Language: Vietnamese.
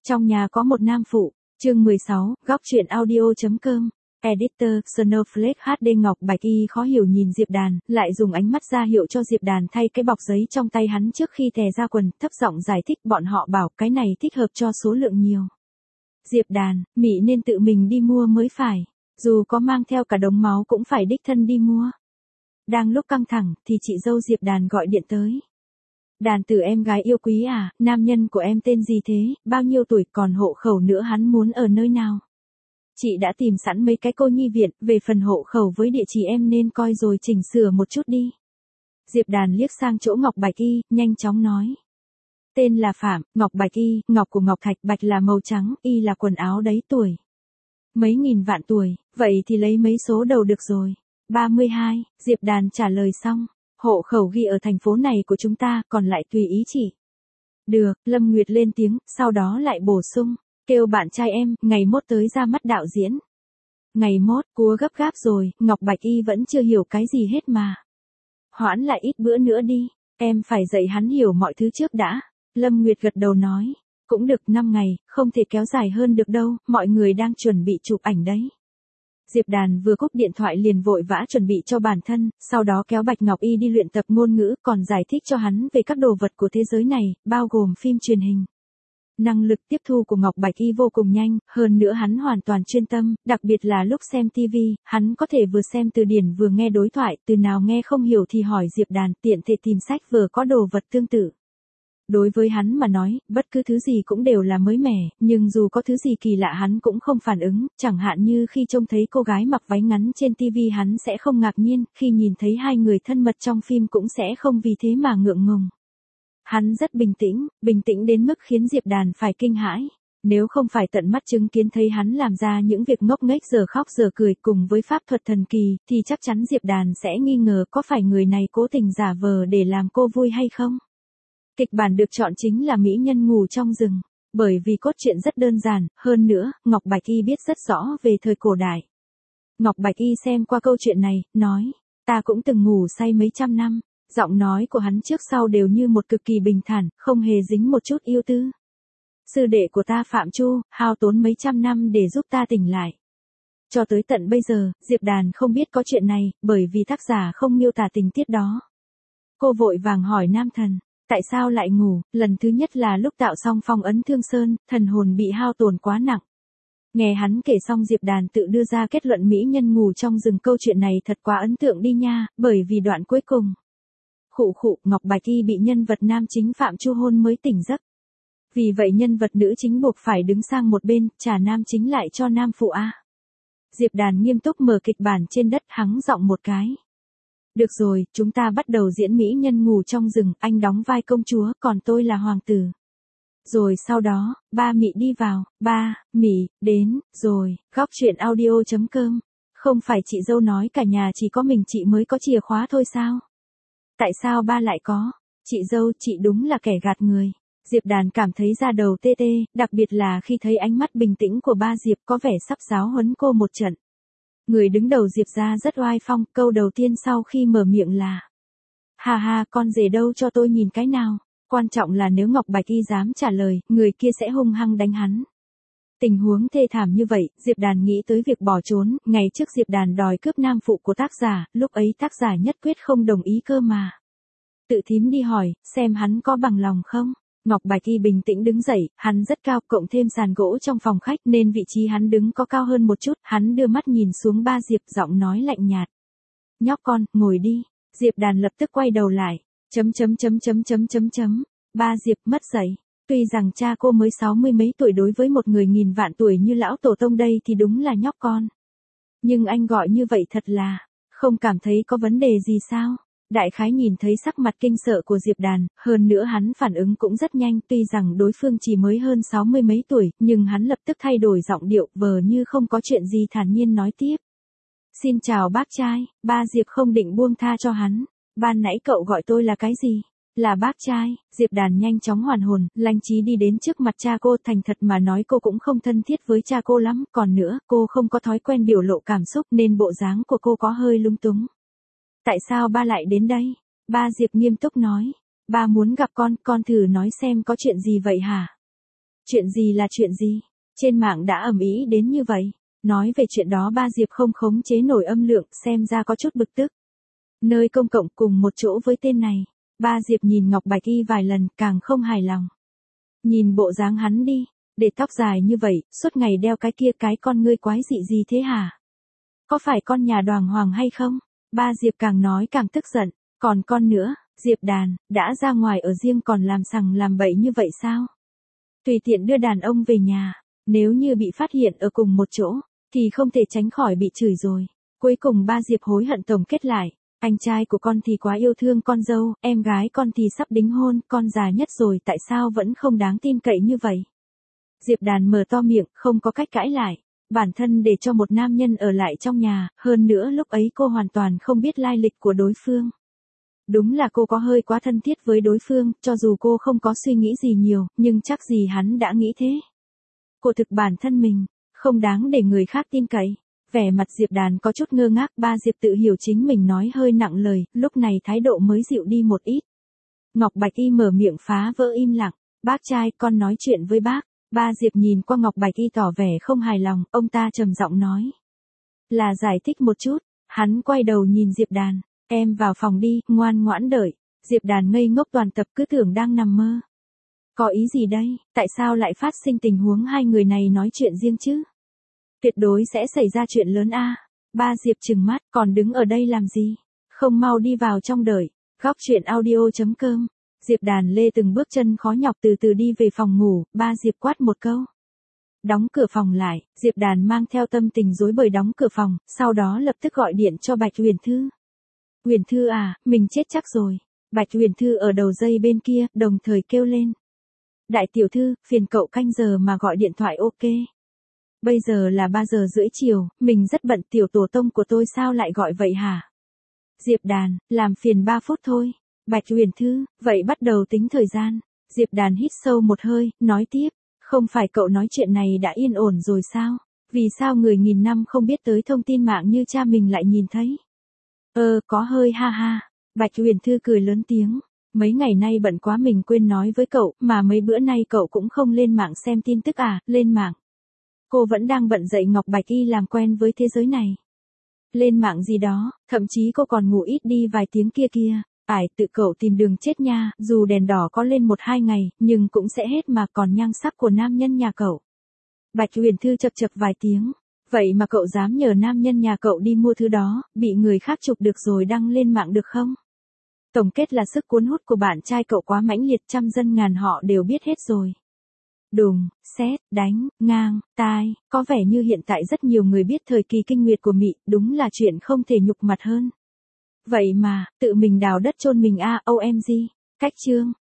Trong nhà có một nam phụ, chương 16, góc truyện audio.com. Editor, Snowflake HD. Ngọc Bạch Y khó hiểu nhìn Diệp Đàn, lại dùng ánh mắt ra hiệu cho Diệp Đàn thay cái bọc giấy trong tay hắn trước khi thè ra quần, thấp giọng giải thích bọn họ bảo cái này thích hợp cho số lượng nhiều. Diệp Đàn, Mị nên tự mình đi mua mới phải, dù có mang theo cả đống máu cũng phải đích thân đi mua. Đang lúc căng thẳng thì chị dâu Diệp Đàn gọi điện tới. Đàn Tử em gái yêu quý à, nam nhân của em tên gì thế, bao nhiêu tuổi, còn hộ khẩu nữa hắn muốn ở nơi nào? Chị đã tìm sẵn mấy cái cô nhi viện, về phần hộ khẩu với địa chỉ em nên coi rồi chỉnh sửa một chút đi. Diệp Đàn liếc sang chỗ Ngọc Bạch Y, nhanh chóng nói. Tên là Phạm, Ngọc Bạch Y, Ngọc của Ngọc Thạch, Bạch là màu trắng, Y là quần áo đấy, tuổi. Mấy nghìn vạn tuổi, vậy thì lấy mấy số đầu được rồi. 32, Diệp Đàn trả lời xong. Hộ khẩu ghi ở thành phố này của chúng ta, còn lại tùy ý chị. Được, Lâm Nguyệt lên tiếng, sau đó lại bổ sung. Kêu bạn trai em, ngày mốt tới ra mắt đạo diễn. Ngày mốt, cua gấp gáp rồi, Ngọc Bạch Y vẫn chưa hiểu cái gì hết mà. Hoãn lại ít bữa nữa đi, em phải dạy hắn hiểu mọi thứ trước đã. Lâm Nguyệt gật đầu nói. Cũng được 5 ngày, không thể kéo dài hơn được đâu, mọi người đang chuẩn bị chụp ảnh đấy. Diệp Đàn vừa cúp điện thoại liền vội vã chuẩn bị cho bản thân, sau đó kéo Bạch Ngọc Y đi luyện tập ngôn ngữ, còn giải thích cho hắn về các đồ vật của thế giới này, bao gồm phim truyền hình. Năng lực tiếp thu của Ngọc Bạch Y vô cùng nhanh, hơn nữa hắn hoàn toàn chuyên tâm, đặc biệt là lúc xem TV, hắn có thể vừa xem từ điển vừa nghe đối thoại, từ nào nghe không hiểu thì hỏi Diệp Đàn, tiện thể tìm sách vừa có đồ vật tương tự. Đối với hắn mà nói, bất cứ thứ gì cũng đều là mới mẻ, nhưng dù có thứ gì kỳ lạ hắn cũng không phản ứng, chẳng hạn như khi trông thấy cô gái mặc váy ngắn trên TV hắn sẽ không ngạc nhiên, khi nhìn thấy hai người thân mật trong phim cũng sẽ không vì thế mà ngượng ngùng. Hắn rất bình tĩnh đến mức khiến Diệp Đàn phải kinh hãi. Nếu không phải tận mắt chứng kiến thấy hắn làm ra những việc ngốc nghếch giờ khóc giờ cười cùng với pháp thuật thần kỳ, thì chắc chắn Diệp Đàn sẽ nghi ngờ có phải người này cố tình giả vờ để làm cô vui hay không. Kịch bản được chọn chính là mỹ nhân ngủ trong rừng, bởi vì cốt truyện rất đơn giản, hơn nữa, Ngọc Bạch Y biết rất rõ về thời cổ đại. Ngọc Bạch Y xem qua câu chuyện này, nói, ta cũng từng ngủ say mấy trăm năm, giọng nói của hắn trước sau đều như một cực kỳ bình thản, không hề dính một chút yêu tư. Sư đệ của ta Phạm Chu, hao tốn mấy trăm năm để giúp ta tỉnh lại. Cho tới tận bây giờ, Diệp Đàn không biết có chuyện này, bởi vì tác giả không miêu tả tình tiết đó. Cô vội vàng hỏi nam thần. Tại sao lại ngủ, lần thứ nhất là lúc tạo xong phong ấn Thương Sơn, thần hồn bị hao tổn quá nặng. Nghe hắn kể xong Diệp Đàn tự đưa ra kết luận mỹ nhân ngủ trong rừng, câu chuyện này thật quá ấn tượng đi nha, bởi vì đoạn cuối cùng. Ngọc Bạch Y bị nhân vật nam chính Phạm Chu hôn mới tỉnh giấc. Vì vậy nhân vật nữ chính buộc phải đứng sang một bên, trả nam chính lại cho nam phụ A. Diệp Đàn nghiêm túc mở kịch bản trên đất, hắng giọng một cái. Được rồi, chúng ta bắt đầu diễn mỹ nhân ngủ trong rừng, anh đóng vai công chúa, còn tôi là hoàng tử. Rồi sau đó, ba Mị đi vào, ba, Mị, đến, rồi, góc truyện audio.com. Không phải chị dâu nói cả nhà chỉ có mình chị mới có chìa khóa thôi sao? Tại sao ba lại có? Chị dâu, chị đúng là kẻ gạt người. Diệp Đàn cảm thấy da đầu tê tê, đặc biệt là khi thấy ánh mắt bình tĩnh của ba Diệp có vẻ sắp giáo huấn cô một trận. Người đứng đầu Diệp ra rất oai phong, câu đầu tiên sau khi mở miệng là: Hà hà, con rể đâu cho tôi nhìn cái nào. Quan trọng là nếu Ngọc Bạch Y dám trả lời, người kia sẽ hung hăng đánh hắn. Tình huống thê thảm như vậy, Diệp Đàn nghĩ tới việc bỏ trốn, ngày trước Diệp Đàn đòi cướp nam phụ của tác giả, lúc ấy tác giả nhất quyết không đồng ý cơ mà. Tự thím đi hỏi, xem hắn có bằng lòng không. Ngọc Bạch Y bình tĩnh đứng dậy, hắn rất cao, cộng thêm sàn gỗ trong phòng khách nên vị trí hắn đứng có cao hơn một chút, hắn đưa mắt nhìn xuống ba Diệp, giọng nói lạnh nhạt. Nhóc con, ngồi đi. Diệp Đàn lập tức quay đầu lại. Ba Diệp mất dạy. Tuy rằng cha cô mới 60 mấy tuổi, đối với một người nghìn vạn tuổi như lão tổ tông đây thì đúng là nhóc con. Nhưng anh gọi như vậy thật là, không cảm thấy có vấn đề gì sao? Đại khái nhìn thấy sắc mặt kinh sợ của Diệp Đàn, hơn nữa hắn phản ứng cũng rất nhanh, tuy rằng đối phương chỉ mới hơn 60 mấy tuổi, nhưng hắn lập tức thay đổi giọng điệu, vờ như không có chuyện gì, thản nhiên nói tiếp. Xin chào bác trai, ba Diệp không định buông tha cho hắn. Ban nãy cậu gọi tôi là cái gì? Là bác trai. Diệp Đàn nhanh chóng hoàn hồn, lanh trí đi đến trước mặt cha cô, thành thật mà nói cô cũng không thân thiết với cha cô lắm, còn nữa, cô không có thói quen biểu lộ cảm xúc nên bộ dáng của cô có hơi lung túng. Tại sao ba lại đến đây? Ba Diệp nghiêm túc nói. Ba muốn gặp con thử nói xem có chuyện gì vậy hả? Chuyện gì là chuyện gì? Trên mạng đã ầm ĩ đến như vậy. Nói về chuyện đó ba Diệp không khống chế nổi âm lượng, xem ra có chút bực tức. Nơi công cộng cùng một chỗ với tên này. Ba Diệp nhìn Ngọc Bạch Y vài lần càng không hài lòng. Nhìn bộ dáng hắn đi, để tóc dài như vậy, suốt ngày đeo cái kia cái con ngươi quái dị gì thế hả? Có phải con nhà Đoàn Hoàng hay không? Ba Diệp càng nói càng tức giận, còn con nữa, Diệp Đàn, đã ra ngoài ở riêng còn làm sằng làm bậy như vậy sao? Tùy tiện đưa đàn ông về nhà, nếu như bị phát hiện ở cùng một chỗ, thì không thể tránh khỏi bị chửi rồi. Cuối cùng ba Diệp hối hận tổng kết lại, anh trai của con thì quá yêu thương con dâu, em gái con thì sắp đính hôn, con già nhất rồi tại sao vẫn không đáng tin cậy như vậy? Diệp Đàn mở to miệng, không có cách cãi lại. Bản thân để cho một nam nhân ở lại trong nhà, hơn nữa lúc ấy cô hoàn toàn không biết lai lịch của đối phương. Đúng là cô có hơi quá thân thiết với đối phương, cho dù cô không có suy nghĩ gì nhiều, nhưng chắc gì hắn đã nghĩ thế. Cô thực bản thân mình, không đáng để người khác tin cậy. Vẻ mặt Diệp Đàn có chút ngơ ngác, ba Diệp tự hiểu chính mình nói hơi nặng lời, lúc này thái độ mới dịu đi một ít. Ngọc Bạch Y mở miệng phá vỡ im lặng, bác trai con nói chuyện với bác. Ba Diệp nhìn qua Ngọc Bạch Y tỏ vẻ không hài lòng, ông ta trầm giọng nói. Là giải thích một chút, hắn quay đầu nhìn Diệp Đàn, em vào phòng đi, ngoan ngoãn đợi. Diệp Đàn ngây ngốc toàn tập cứ tưởng đang nằm mơ. Có ý gì đây, tại sao lại phát sinh tình huống hai người này nói chuyện riêng chứ? Tuyệt đối sẽ xảy ra chuyện lớn a. Ba Diệp trừng mắt, còn đứng ở đây làm gì? Không mau đi vào trong đợi. Góc truyện audio.com. Diệp Đàn lê từng bước chân khó nhọc từ từ đi về phòng ngủ, ba Diệp quát một câu. Đóng cửa phòng lại, Diệp Đàn mang theo tâm tình rối bời đóng cửa phòng, sau đó lập tức gọi điện cho Bạch Huyền Thư. Huyền Thư à, mình chết chắc rồi. Bạch Huyền Thư ở đầu dây bên kia, đồng thời kêu lên. Đại tiểu thư, phiền cậu canh giờ mà gọi điện thoại ok. Bây giờ là 3 giờ rưỡi chiều, mình rất bận, tiểu tổ tông của tôi sao lại gọi vậy hả? Diệp Đàn, làm phiền 3 phút thôi. Bạch Huyền Thư, vậy bắt đầu tính thời gian. Diệp Đàn hít sâu một hơi, nói tiếp. Không phải cậu nói chuyện này đã yên ổn rồi sao? Vì sao người nghìn năm không biết tới thông tin mạng như cha mình lại nhìn thấy? Có hơi ha ha. Bạch Huyền Thư cười lớn tiếng. Mấy ngày nay bận quá mình quên nói với cậu, mà mấy bữa nay cậu cũng không lên mạng xem tin tức à, lên mạng. Cô vẫn đang bận dạy Ngọc Bạch Y làm quen với thế giới này. Lên mạng gì đó, thậm chí cô còn ngủ ít đi vài tiếng kia kia. Tự cậu tìm đường chết nha, dù đèn đỏ có lên 1-2 ngày, nhưng cũng sẽ hết mà còn nhan sắc của nam nhân nhà cậu. Bạch Huyền Thư chập chập vài tiếng. Vậy mà cậu dám nhờ nam nhân nhà cậu đi mua thứ đó, bị người khác chụp được rồi đăng lên mạng được không? Tổng kết là sức cuốn hút của bạn trai cậu quá mãnh liệt, trăm dân ngàn họ đều biết hết rồi. Đùng, sét, đánh, ngang, tai, có vẻ như hiện tại rất nhiều người biết thời kỳ kinh nguyệt của Mị, đúng là chuyện không thể nhục mặt hơn. Vậy mà, tự mình đào đất chôn mình OMG, cách chương.